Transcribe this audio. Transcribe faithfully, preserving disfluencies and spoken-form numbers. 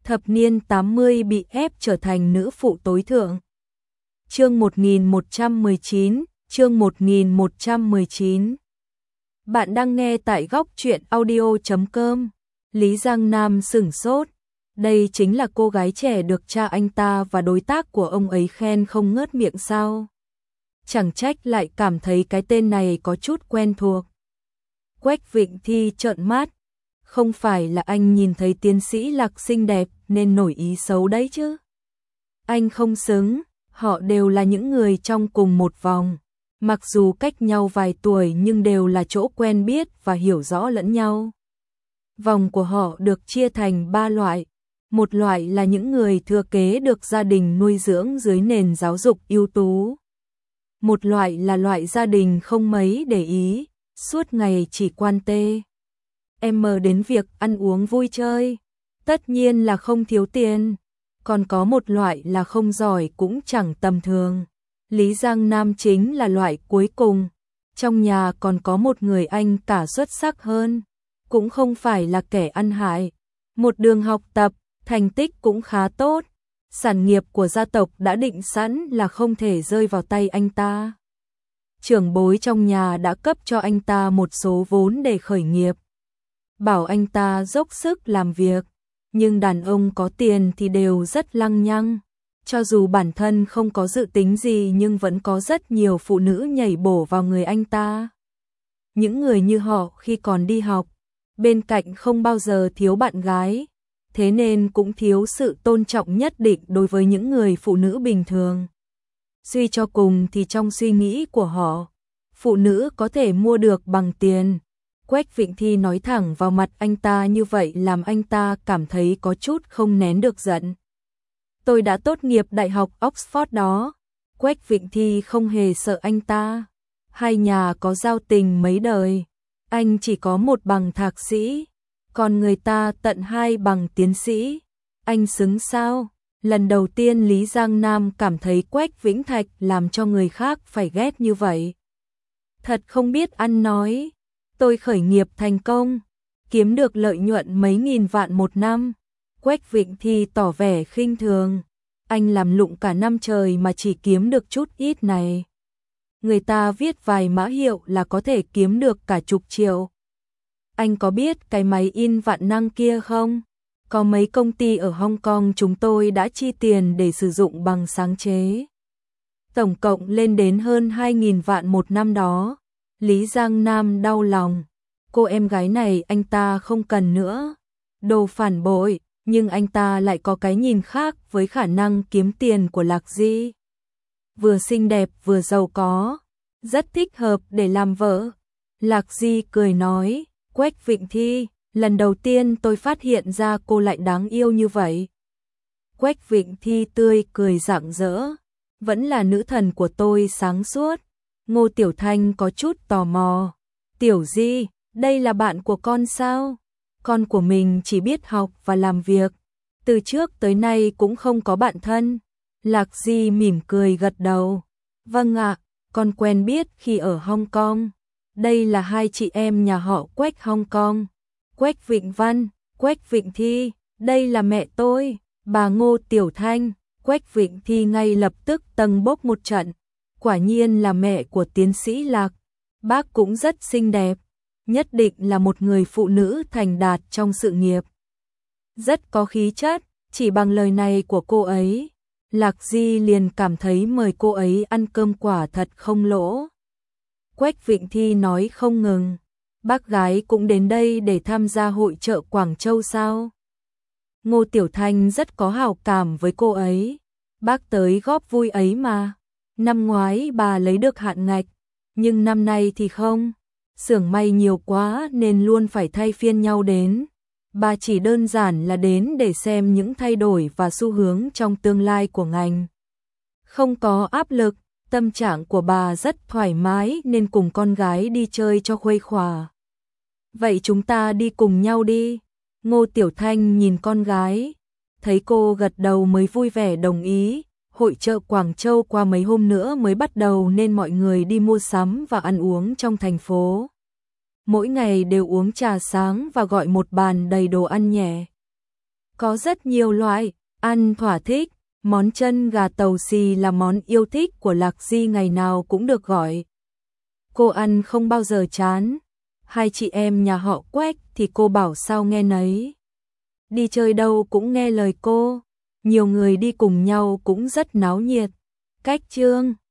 thập niên tám mươi bị ép trở thành nữ phụ tối thượng. Chương một nghìn một trăm mười chín, chương một nghìn một trăm mười chín. Bạn đang nghe tại góc truyện audio chấm com. Lý Giang Nam sửng sốt. Đây chính là cô gái trẻ được cha anh ta và đối tác của ông ấy khen không ngớt miệng sao? Chẳng trách lại cảm thấy cái tên này có chút quen thuộc. Quách Vịnh Thi trợn mắt. Không phải là anh nhìn thấy tiến sĩ Lạc xinh đẹp nên nổi ý xấu đấy chứ? Anh không xứng, họ đều là những người trong cùng một vòng. Mặc dù cách nhau vài tuổi nhưng đều là chỗ quen biết và hiểu rõ lẫn nhau. Vòng của họ được chia thành ba loại. Một loại là những người thừa kế được gia đình nuôi dưỡng dưới nền giáo dục ưu tú. Một loại là loại gia đình không mấy để ý, suốt ngày chỉ quan tê em mờ đến việc ăn uống vui chơi, tất nhiên là không thiếu tiền. Còn có một loại là không giỏi cũng chẳng tầm thường. Lý Giang Nam chính là loại cuối cùng. Trong nhà còn có một người anh cả xuất sắc hơn, cũng không phải là kẻ ăn hại. Một đường học tập, thành tích cũng khá tốt. Sản nghiệp của gia tộc đã định sẵn là không thể rơi vào tay anh ta. Trưởng bối trong nhà đã cấp cho anh ta một số vốn để khởi nghiệp, bảo anh ta dốc sức làm việc. Nhưng đàn ông có tiền thì đều rất lăng nhăng. Cho dù bản thân không có dự tính gì nhưng vẫn có rất nhiều phụ nữ nhảy bổ vào người anh ta. Những người như họ khi còn đi học, bên cạnh không bao giờ thiếu bạn gái, thế nên cũng thiếu sự tôn trọng nhất định đối với những người phụ nữ bình thường. Suy cho cùng thì trong suy nghĩ của họ, phụ nữ có thể mua được bằng tiền. Quách Vịnh Thi nói thẳng vào mặt anh ta như vậy làm anh ta cảm thấy có chút không nén được giận. Tôi đã tốt nghiệp đại học Oxford đó. Quách Vịnh Thi không hề sợ anh ta. Hai nhà có giao tình mấy đời. Anh chỉ có một bằng thạc sĩ, còn người ta tận hai bằng tiến sĩ. Anh xứng sao? Lần đầu tiên Lý Giang Nam cảm thấy Quách Vĩnh Thạch làm cho người khác phải ghét như vậy. Thật không biết ăn nói. Tôi khởi nghiệp thành công, kiếm được lợi nhuận mấy nghìn vạn một năm. Quách Vịnh Thi tỏ vẻ khinh thường. Anh làm lụng cả năm trời mà chỉ kiếm được chút ít này. Người ta viết vài mã hiệu là có thể kiếm được cả chục triệu. Anh có biết cái máy in vạn năng kia không? Có mấy công ty ở Hong Kong chúng tôi đã chi tiền để sử dụng bằng sáng chế. Tổng cộng lên đến hơn hai nghìn vạn một năm đó. Lý Giang Nam đau lòng. Cô em gái này anh ta không cần nữa. Đồ phản bội, nhưng anh ta lại có cái nhìn khác với khả năng kiếm tiền của Lạc Di. Vừa xinh đẹp vừa giàu có, rất thích hợp để làm vợ. Lạc Di cười nói, Quách Vịnh Thi, lần đầu tiên tôi phát hiện ra cô lại đáng yêu như vậy. Quách Vịnh Thi tươi cười rạng rỡ, vẫn là nữ thần của tôi sáng suốt. Ngô Tiểu Thanh có chút tò mò. Tiểu Di, đây là bạn của con sao? Con của mình chỉ biết học và làm việc, từ trước tới nay cũng không có bạn thân. Lạc Di mỉm cười gật đầu. Vâng ạ, con quen biết khi ở Hong Kong. Đây là hai chị em nhà họ Quách Hong Kong. Quách Vịnh Văn, Quách Vịnh Thi, đây là mẹ tôi, bà Ngô Tiểu Thanh. Quách Vịnh Thi ngay lập tức tâng bốc một trận. Quả nhiên là mẹ của tiến sĩ Lạc. Bác cũng rất xinh đẹp, nhất định là một người phụ nữ thành đạt trong sự nghiệp. Rất có khí chất, chỉ bằng lời này của cô ấy, Lạc Di liền cảm thấy mời cô ấy ăn cơm quả thật không lỗ. Quách Vịnh Thi nói không ngừng, bác gái cũng đến đây để tham gia hội chợ Quảng Châu sao? Ngô Tiểu Thanh rất có hảo cảm với cô ấy, bác tới góp vui ấy mà. Năm ngoái bà lấy được hạn ngạch, nhưng năm nay thì không. Xưởng may nhiều quá nên luôn phải thay phiên nhau đến. Bà chỉ đơn giản là đến để xem những thay đổi và xu hướng trong tương lai của ngành. Không có áp lực, tâm trạng của bà rất thoải mái nên cùng con gái đi chơi cho khuây khỏa. Vậy chúng ta đi cùng nhau đi. Ngô Tiểu Thanh nhìn con gái, thấy cô gật đầu mới vui vẻ đồng ý. Hội chợ Quảng Châu qua mấy hôm nữa mới bắt đầu nên mọi người đi mua sắm và ăn uống trong thành phố. Mỗi ngày đều uống trà sáng và gọi một bàn đầy đồ ăn nhẹ. Có rất nhiều loại, ăn thỏa thích, món chân gà tàu xì là món yêu thích của Lạc Di, ngày nào cũng được gọi. Cô ăn không bao giờ chán. Hai chị em nhà họ Quách thì cô bảo sao nghe nấy. Đi chơi đâu cũng nghe lời cô, nhiều người đi cùng nhau cũng rất náo nhiệt. Cách Trương